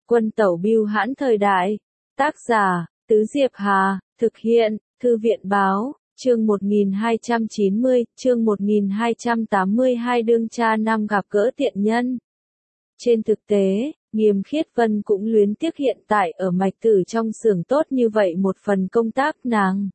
Quân tẩu bưu hãn thời đại. Tác giả, Tứ Diệp Hà, thực hiện, Thư viện báo, chương 1290, chương 1282 đương cha nam gặp gỡ tiện nhân. Trên thực tế, Nghiêm Khiết Vân cũng luyến tiếc hiện tại ở Mạch Tử trong xưởng tốt như vậy một phần công tác nàng.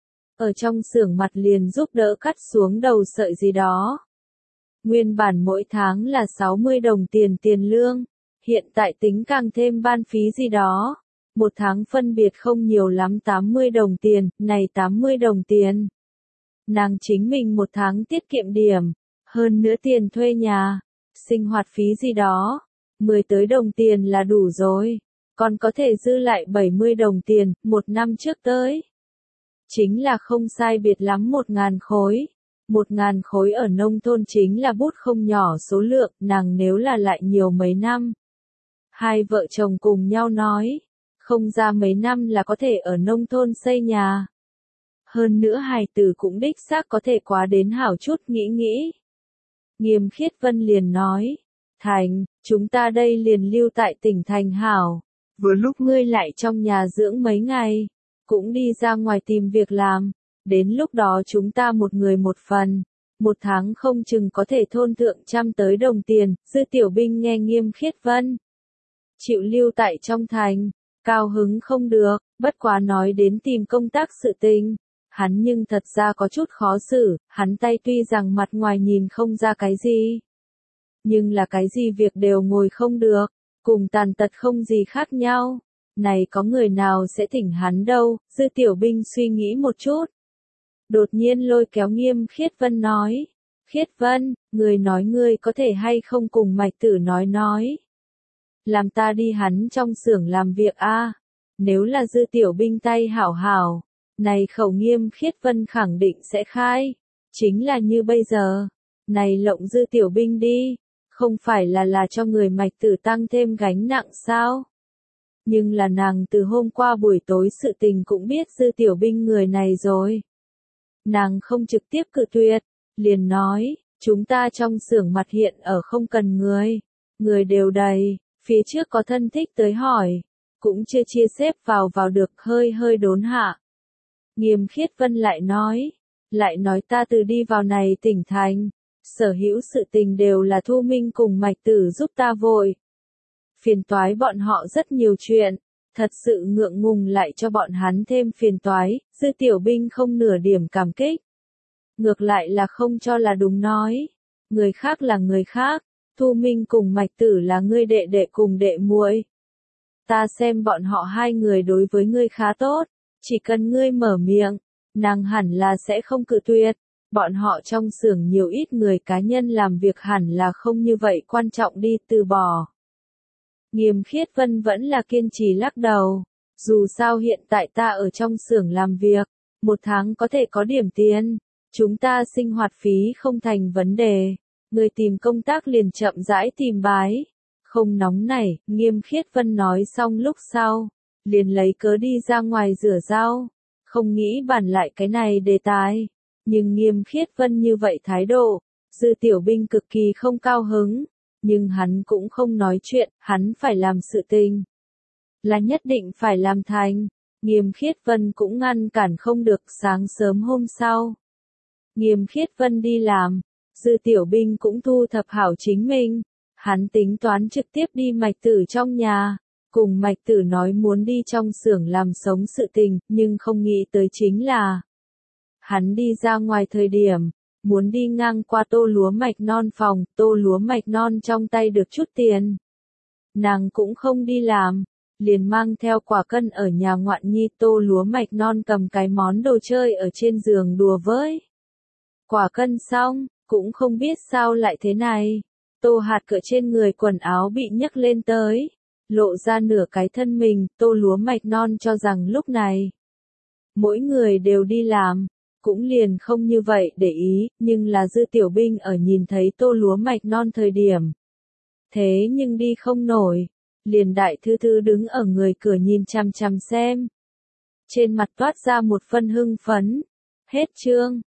Ở trong xưởng mặt liền giúp đỡ cắt xuống đầu sợi gì đó. Nguyên bản mỗi tháng là 60 đồng tiền lương, hiện tại tính càng thêm ban phí gì đó. Một tháng phân biệt không nhiều lắm 80 đồng tiền, này 80 đồng tiền. Nàng chính mình một tháng tiết kiệm điểm, hơn nữa tiền thuê nhà, sinh hoạt phí gì đó, 10 tới đồng tiền là đủ rồi, còn có thể dư lại 70 đồng tiền, một năm trước tới. Chính là không sai biệt lắm 1.000 khối. 1.000 khối ở nông thôn chính là bút không nhỏ số lượng, nàng nếu là lại nhiều mấy năm. Hai vợ chồng cùng nhau nói, không ra mấy năm là có thể ở nông thôn xây nhà. Hơn nữa hài tử cũng đích xác có thể quá đến hảo chút nghĩ. Nghiêm Khiết Vân liền nói, Thành, chúng ta đây liền lưu tại tỉnh Thành hảo. Vừa lúc ngươi lại trong nhà dưỡng mấy ngày, cũng đi ra ngoài tìm việc làm. Đến lúc đó chúng ta một người một phần, một tháng không chừng có thể thôn thượng trăm tới đồng tiền. Dư Tiểu Binh nghe Nghiêm Khiết Vân chịu lưu tại trong thành, cao hứng không được, bất quá nói đến tìm công tác sự tình. Hắn nhưng thật ra có chút khó xử, hắn tay tuy rằng mặt ngoài nhìn không ra cái gì, nhưng là cái gì việc đều ngồi không được, cùng tàn tật không gì khác nhau. Này có người nào sẽ thỉnh hắn đâu. Dư Tiểu Binh suy nghĩ một chút, đột nhiên lôi kéo Nghiêm Khiết Vân nói, Khiết Vân, người nói ngươi có thể hay không cùng Mạch Tử nói. Làm ta đi hắn trong xưởng làm việc a. Nếu là Dư Tiểu Binh tay hảo hảo, này khẩu Nghiêm Khiết Vân khẳng định sẽ khai. Chính là như bây giờ, này lộng Dư Tiểu Binh đi, không phải là cho người Mạch Tử tăng thêm gánh nặng sao? Nhưng là nàng từ hôm qua buổi tối sự tình cũng biết Dư Tiểu Binh người này rồi. Nàng không trực tiếp cự tuyệt, liền nói, chúng ta trong xưởng mặt hiện ở không cần người đều đầy. Phía trước có thân thích tới hỏi, cũng chưa chia xếp vào được, hơi đốn hạ. Nghiêm Khiết Vân lại nói ta từ đi vào này tỉnh thành, sở hữu sự tình đều là Thu Minh cùng Mạch Tử giúp ta vội. Phiền toái bọn họ rất nhiều chuyện, thật sự ngượng ngùng lại cho bọn hắn thêm phiền toái. Dư Tiểu Binh không nửa điểm cảm kích, ngược lại là không cho là đúng nói, người khác là người khác. Thu Minh cùng Mạch Tử là ngươi đệ đệ cùng đệ muội. Ta xem bọn họ hai người đối với ngươi khá tốt, chỉ cần ngươi mở miệng, nàng hẳn là sẽ không cự tuyệt. Bọn họ trong xưởng nhiều ít người cá nhân làm việc hẳn là không như vậy quan trọng đi từ bỏ. Nghiêm Khiết Vân vẫn là kiên trì lắc đầu, dù sao hiện tại ta ở trong xưởng làm việc, một tháng có thể có điểm tiền, chúng ta sinh hoạt phí không thành vấn đề. Người tìm công tác liền chậm rãi tìm bái, không nóng nảy. Nghiêm Khiết Vân nói xong lúc sau, liền lấy cớ đi ra ngoài rửa rau, không nghĩ bàn lại cái này đề tài. Nhưng Nghiêm Khiết Vân như vậy thái độ, Dư Tiểu Binh cực kỳ không cao hứng, nhưng hắn cũng không nói chuyện, hắn phải làm sự tình, là nhất định phải làm thành. Nghiêm Khiết Vân cũng ngăn cản không được. Sáng sớm hôm sau, Nghiêm Khiết Vân đi làm, Dư Tiểu Binh cũng thu thập hảo chính mình, hắn tính toán trực tiếp đi Mạch Tử trong nhà, cùng Mạch Tử nói muốn đi trong xưởng làm sống sự tình, nhưng không nghĩ tới chính là, hắn đi ra ngoài thời điểm, muốn đi ngang qua Tô Lúa Mạch Non phòng. Tô Lúa Mạch Non trong tay được chút tiền, nàng cũng không đi làm, liền mang theo quả cân ở nhà ngoạn nhi. Tô Lúa Mạch Non cầm cái món đồ chơi ở trên giường đùa với quả cân xong, cũng không biết sao lại thế này. Tô Hạt cựa trên người quần áo bị nhấc lên tới, lộ ra nửa cái thân mình. Tô Lúa Mạch Non cho rằng lúc này, mỗi người đều đi làm, cũng liền không như vậy để ý, nhưng là Dư Tiểu Binh ở nhìn thấy Tô Lúa Mạch Non thời điểm, thế nhưng đi không nổi, liền đại thư thư đứng ở người cửa nhìn chằm chằm xem. Trên mặt toát ra một phân hưng phấn. Hết chương.